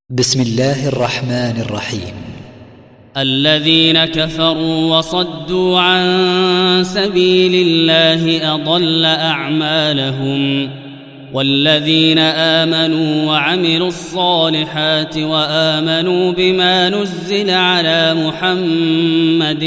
بسم الله الرحمن الرحيم. الذين كفروا وصدوا عن سبيل الله أضل أعمالهم، والذين آمنوا وعملوا الصالحات وآمنوا بما نزل على محمد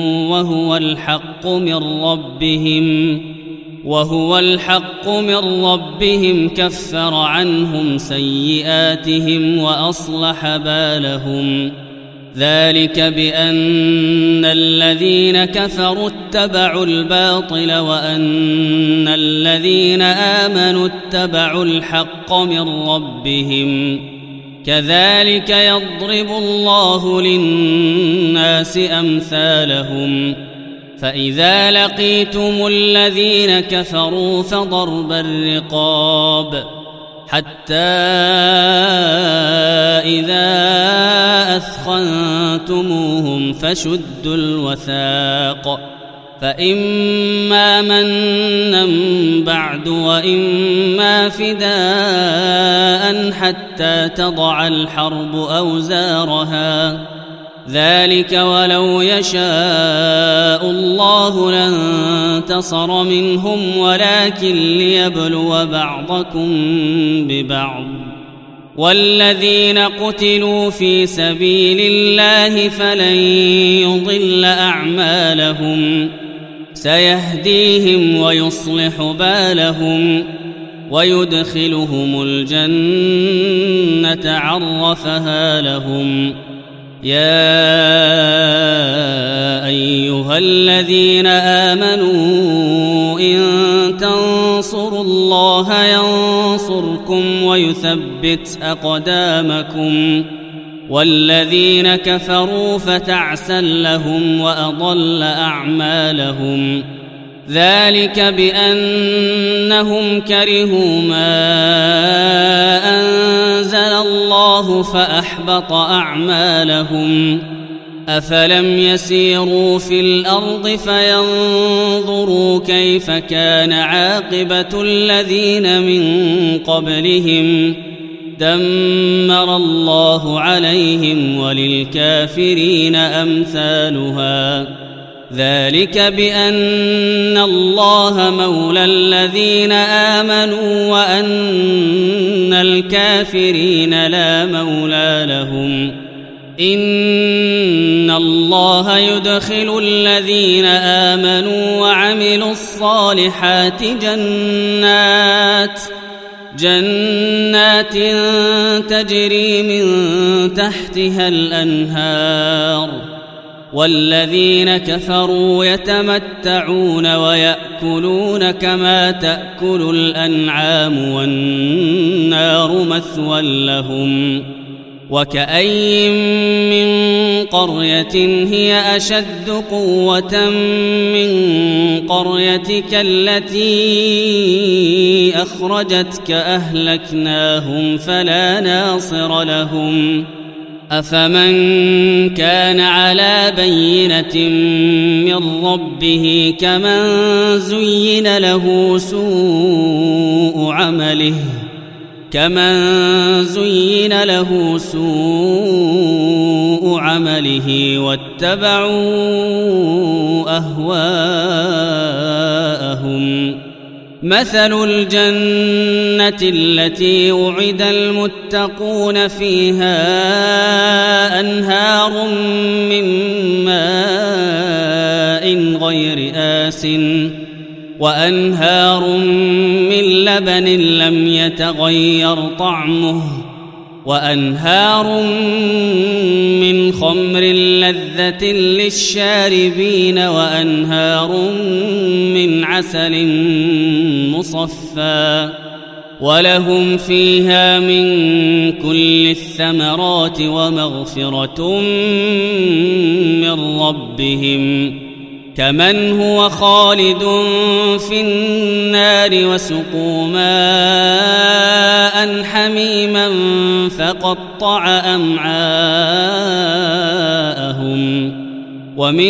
وهو الحق من ربهم كفر عنهم سيئاتهم وأصلح بالهم. ذلك بأن الذين كفروا اتبعوا الباطل وأن الذين آمنوا اتبعوا الحق من ربهم. كذلك يضرب الله للناس أمثالهم. فإذا لقيتم الذين كفروا فضرب الرقاب حتى إذا أثخنتموهم فشدوا الوثاق، فإما منا بعد وإما فداء حتى تضع الحرب أوزارها. ذلك ولو يشاء الله لانتصر منهم ولكن ليبلو بعضكم ببعض. والذين قتلوا في سبيل الله فلن يضل أعمالهم، سيهديهم ويصلح بالهم ويدخلهم الجنة عرفها لهم. يا أيها الذين آمنوا إن تنصروا الله ينصركم ويثبت أقدامكم. والذين كفروا فتعسا لهم وأضل أعمالهم. ذلك بأنهم كرهوا ما أنزل الله فأحبط أعمالهم. أفلم يسيروا في الأرض فينظروا كيف كان عاقبة الذين من قبلهم. دمر الله عليهم وللكافرين أمثالها. ذلك بأن الله مولى الذين آمنوا وأن الكافرين لا مولى لهم. إن الله يدخل الذين آمنوا وعملوا الصالحات جنات تجري من تحتها الأنهار. والذين كفروا يتمتعون ويأكلون كما تأكل الأنعام والنار مثوى لهم. وكأين من قرية هي أشد قوة من قريتك التي أخرجتك أهلكناهم فلا ناصر لهم. أفمن كان على بينة من ربه كمن زين له سوء عمله واتبعوا أهواءهم. مثل الجنة التي وعد المتقون فيها أنهار من ماء غير آسٍ وأنهار من لبن لم يتغير طعمه وأنهار من خمر لذة للشاربين وأنهار من عسل مصفى ولهم فيها من كل الثمرات ومغفرة من ربهم كمن هو خالد في النار وسقوا ماء حميما فقطع أمعاءهم.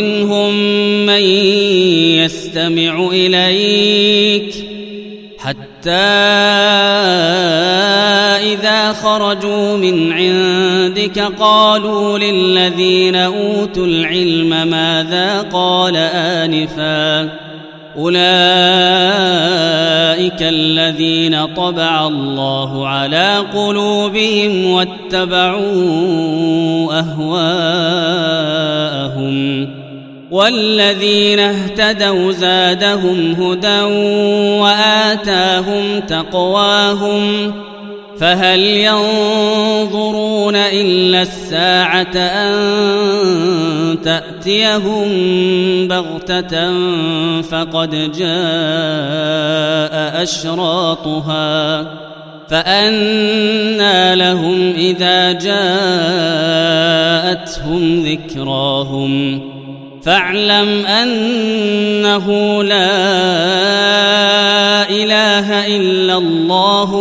ومنهم من يستمع إليك حتى إذا خرجوا من عندك قالوا للذين أوتوا العلم ماذا قال آنفا أولئك الذين طبع الله على قلوبهم واتبعوا أهواءهم والذين اهتدوا زادهم هدى وآتاهم تقواهم فهل ينظرون إلا الساعة أن تأتيهم بغتة فقد جاء أشراطها فأنى لهم إذا جاءتهم ذكراهم فاعلم أنه لا إله إلا الله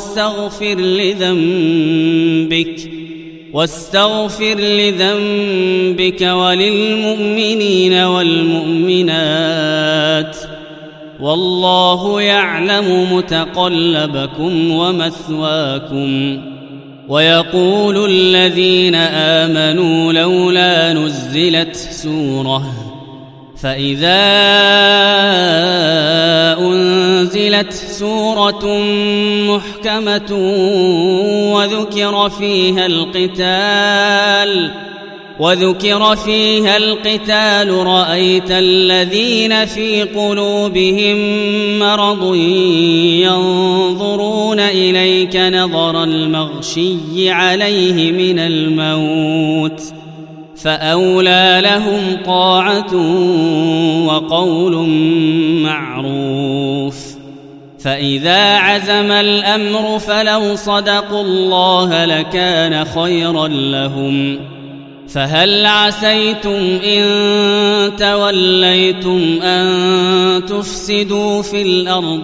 واستغفر لذنبك وللمؤمنين والمؤمنات والله يعلم متقلبكم ومثواكم ويقول الذين آمنوا لولا نزلت سورة فإذا أنزلت سورة محكمة وذكر فيها القتال رأيت الذين في قلوبهم مرض ينظرون إليك نظر المغشي عليه من الموت فأولى لهم طاعة وقول معروف فإذا عزم الأمر فلو صدقوا الله لكان خيرا لهم فهل عسيتم إن توليتم أن تفسدوا في الأرض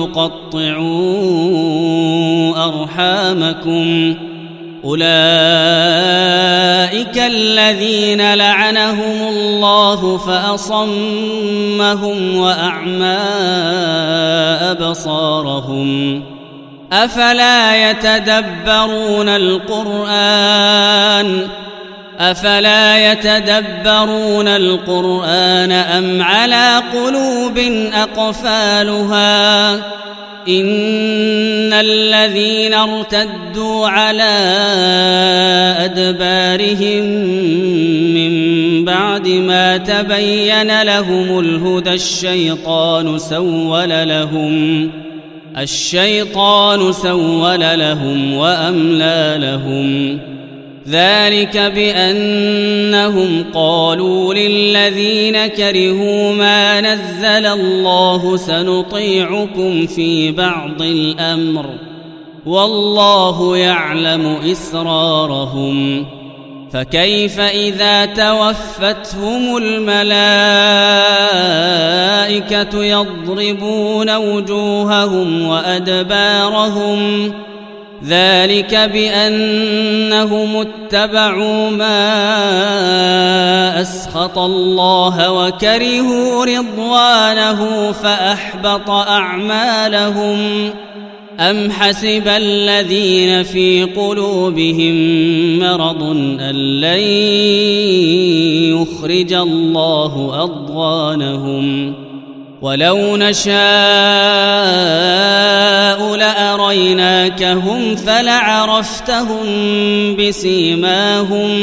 وتقطعوا أرحامكم أولئك الذين لعنهم الله فأصمهم وأعمى أبصارهم أفلا يتدبرون القرآن أم على قلوب أقفالها إن الذين ارتدوا على أدبارهم من بعد ما تبين لهم الهدى الشيطان سول لهم وأملى لهم ذلك بأنهم قالوا للذين كرهوا ما نزل الله سنطيعكم في بعض الأمر والله يعلم إسرارهم فكيف إذا توفتهم الملائكة يضربون وجوههم وأدبارهم ذلك بأنهم اتبعوا ما أسخط الله وكرهوا رضوانه فأحبط أعمالهم أم حسب الذين في قلوبهم مرض أن لن يخرج الله أضغانهم ولو نشاء لأريناكهم فلعرفتهم بسيماهم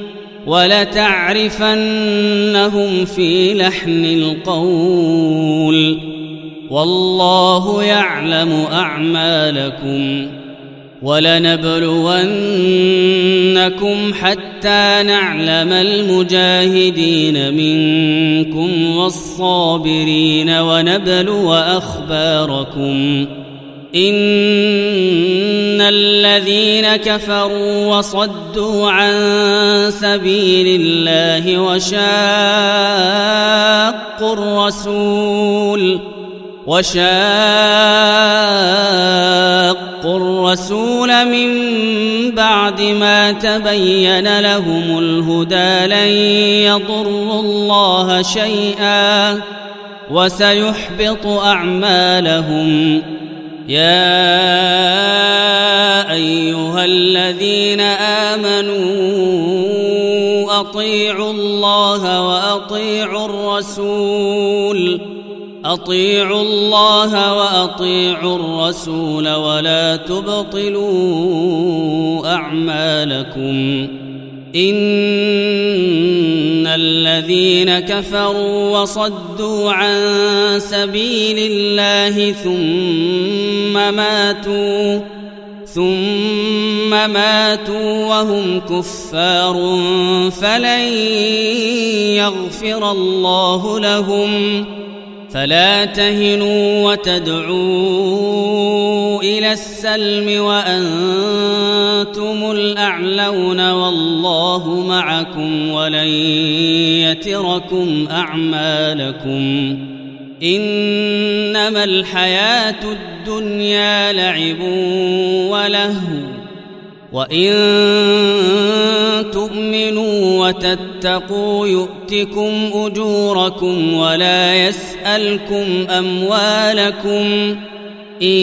ولتعرفنهم في لحن القول والله يعلم أعمالكم ولنبلونكم حتى نعلم المجاهدين منكم والصابرين ونبلو أخباركم إن الذين كفروا وصدوا عن سبيل الله وشاقوا الرسول من بعد ما تبين لهم الهدى لن يضروا الله شيئا وسيحبط أعمالهم يا أيها الذين آمنوا أطيعوا الله وأطيعوا الرسول ولا تبطلوا أعمالكم إن الذين كفروا وصدوا عن سبيل الله ثم ماتوا وهم كفار فلن يغفر الله لهم فلا تهنوا وتدعوا إلى السلم وأنتم الأعلون والله معكم ولن يتركم أعمالكم إنما الحياة الدنيا لعب ولهو وإن تؤمنوا وتتقوا يؤتكم أجوركم ولا يسألكم أموالكم إن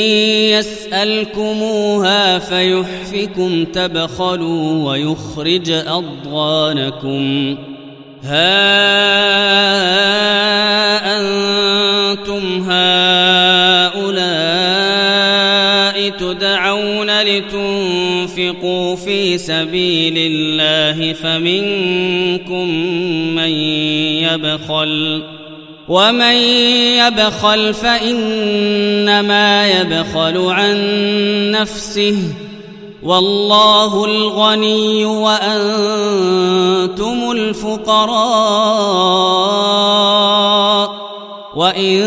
يسألكموها فيحفكم تبخلوا ويخرج أضغانكم ها أنتم هؤلاء تدعون لتنفقوا في سبيل الله فمنكم من يبخل ومن يبخل فإنما يبخل عن نفسه والله الغني وأنتم الفقراء وإن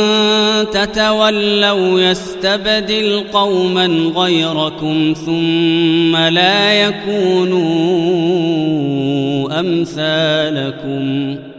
تتولوا يستبدل قوما غيركم ثم لا يكونوا أمثالكم